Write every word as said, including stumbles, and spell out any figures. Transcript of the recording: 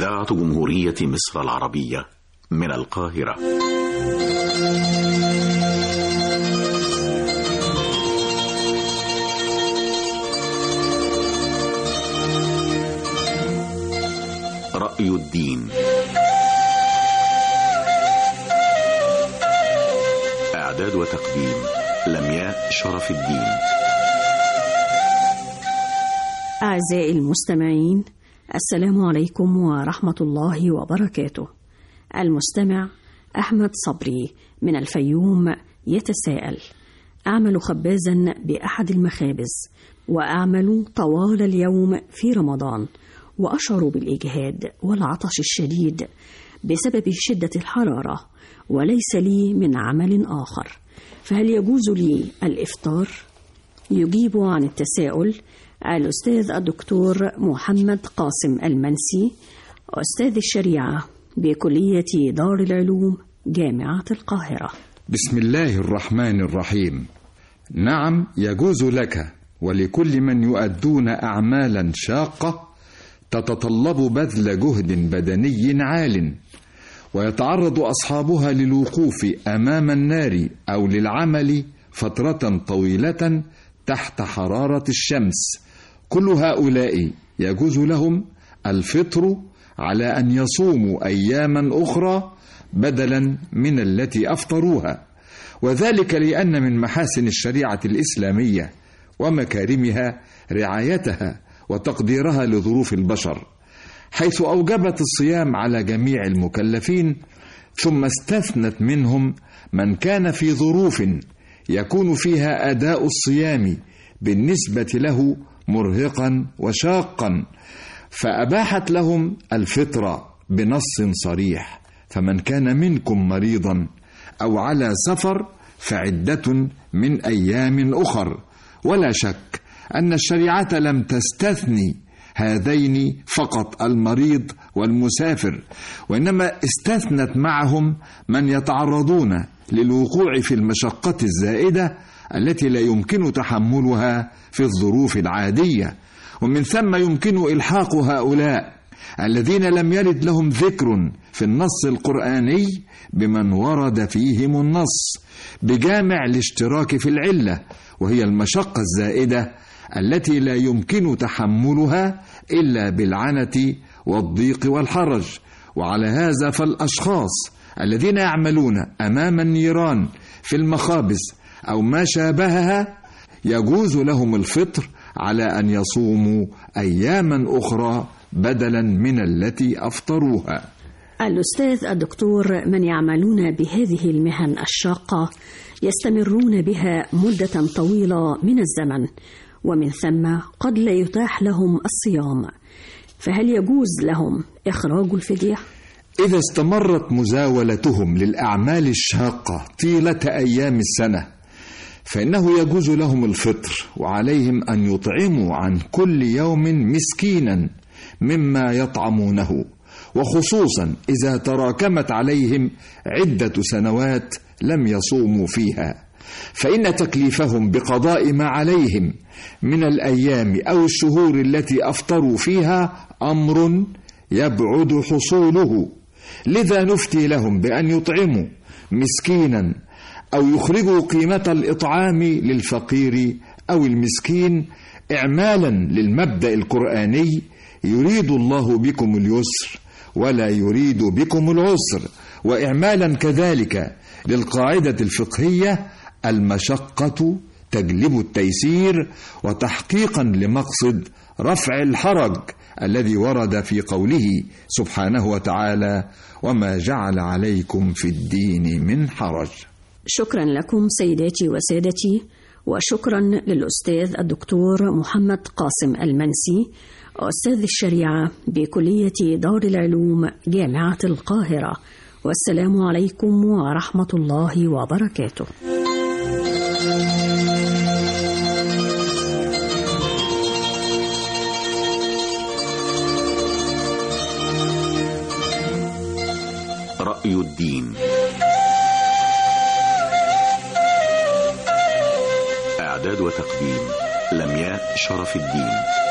إذاعة جمهورية مصر العربية من القاهرة. رأي الدين. إعداد وتقديم لمياء شرف الدين. أعزائي المستمعين، السلام عليكم ورحمة الله وبركاته. المستمع أحمد صبري من الفيوم يتساءل: أعمل خبازا بأحد المخابز، وأعمل طوال اليوم في رمضان، وأشعر بالإجهاد والعطش الشديد بسبب شدة الحرارة، وليس لي من عمل آخر، فهل يجوز لي الإفطار؟ يجيب عن التساؤل الأستاذ الدكتور محمد قاسم المنسي، أستاذ الشريعة بكلية دار العلوم جامعة القاهرة. بسم الله الرحمن الرحيم. نعم، يجوز لك ولكل من يؤدون أعمالا شاقة تتطلب بذل جهد بدني عال، ويتعرض أصحابها للوقوف أمام النار أو للعمل فترة طويلة تحت حرارة الشمس. كل هؤلاء يجوز لهم الفطر على أن يصوموا أياما أخرى بدلا من التي أفطروها، وذلك لأن من محاسن الشريعة الإسلامية ومكارمها رعايتها وتقديرها لظروف البشر، حيث أوجبت الصيام على جميع المكلفين، ثم استثنت منهم من كان في ظروف يكون فيها أداء الصيام بالنسبة له مرهقا وشاقا، فأباحت لهم الفطر بنص صريح: فمن كان منكم مريضا أو على سفر فعدة من أيام أخر. ولا شك أن الشريعة لم تستثني هذين فقط، المريض والمسافر، وإنما استثنت معهم من يتعرضون للوقوع في المشقة الزائدة التي لا يمكن تحملها في الظروف العادية، ومن ثم يمكن إلحاق هؤلاء الذين لم يرد لهم ذكر في النص القرآني بمن ورد فيهم النص بجامع الاشتراك في العلة، وهي المشقة الزائدة التي لا يمكن تحملها إلا بالعنة والضيق والحرج. وعلى هذا فالأشخاص الذين يعملون أمام النيران في المخابز أو ما شابهها يجوز لهم الفطر على أن يصوموا أياما أخرى بدلا من التي أفطروها. الأستاذ الدكتور، من يعملون بهذه المهن الشاقة يستمرون بها مدة طويلة من الزمن، ومن ثم قد لا يتاح لهم الصيام، فهل يجوز لهم إخراج الفدية؟ إذا استمرت مزاولتهم للأعمال الشاقة طيلة أيام السنة فإنه يجوز لهم الفطر، وعليهم أن يطعموا عن كل يوم مسكينا مما يطعمونه، وخصوصا إذا تراكمت عليهم عدة سنوات لم يصوموا فيها، فإن تكليفهم بقضاء ما عليهم من الأيام أو الشهور التي أفطروا فيها أمر يبعد حصوله. لذا نفتي لهم بأن يطعموا مسكينا أو يخرجوا قيمة الإطعام للفقير أو المسكين، إعمالا للمبدأ القرآني: يريد الله بكم اليسر ولا يريد بكم العسر، وإعمالا كذلك للقاعدة الفقهية: المشقة تجلب التيسير، وتحقيقا لمقصد رفع الحرج الذي ورد في قوله سبحانه وتعالى: وما جعل عليكم في الدين من حرج. شكرا لكم سيداتي وسادتي، وشكرا للأستاذ الدكتور محمد قاسم المنسي، أستاذ الشريعة بكلية دار العلوم جامعة القاهرة، والسلام عليكم ورحمة الله وبركاته. رأي الدين. إعداد وتقديم لمياء شرف الدين.